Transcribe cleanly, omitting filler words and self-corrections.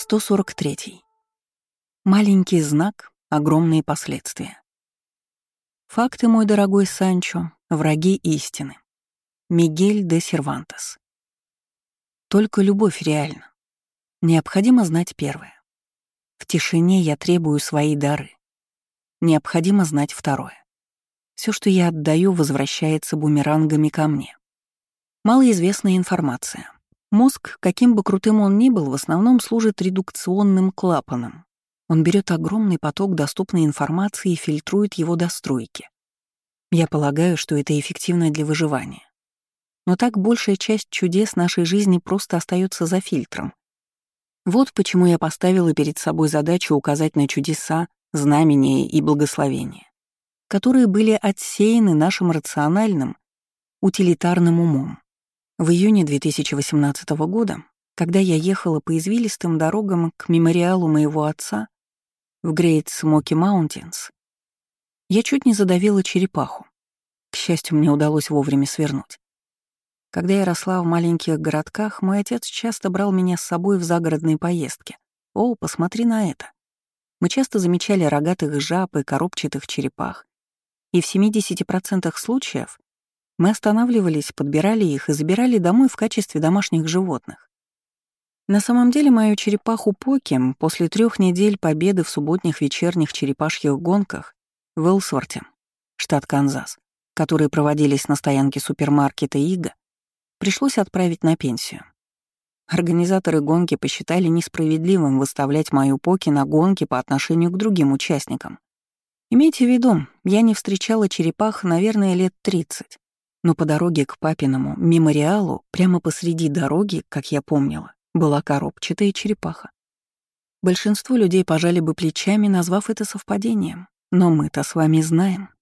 143. Маленький знак, огромные последствия. Факты, мой дорогой Санчо, враги истины. Мигель де Сервантес. Только любовь реальна. Необходимо знать первое. В тишине я требую свои дары. Необходимо знать второе. Все, что я отдаю, возвращается бумерангами ко мне. Малоизвестная информация. Мозг, каким бы крутым он ни был, в основном служит редукционным клапаном. Он берет огромный поток доступной информации и фильтрует его до струйки. Я полагаю, что это эффективно для выживания. Но так большая часть чудес нашей жизни просто остается за фильтром. Вот почему я поставила перед собой задачу указать на чудеса, знамения и благословения, которые были отсеяны нашим рациональным, утилитарным умом. В июне 2018 года, когда я ехала по извилистым дорогам к мемориалу моего отца в Great Smoky Mountains, я чуть не задавила черепаху. К счастью, мне удалось вовремя свернуть. Когда я росла в маленьких городках, мой отец часто брал меня с собой в загородные поездки. «О, посмотри на это!» Мы часто замечали рогатых жаб и коробчатых черепах, и в 70% случаев мы останавливались, подбирали их и забирали домой в качестве домашних животных. На самом деле мою черепаху Поки после 3 недель победы в субботних вечерних черепашьих гонках в Элсворте, штат Канзас, которые проводились на стоянке супермаркета Ига, пришлось отправить на пенсию. Организаторы гонки посчитали несправедливым выставлять мою Поки на гонки по отношению к другим участникам. Имейте в виду, я не встречала черепах, наверное, лет 30. Но по дороге к папиному мемориалу, прямо посреди дороги, как я помнила, была коробчатая черепаха. Большинство людей пожали бы плечами, назвав это совпадением. Но мы-то с вами знаем,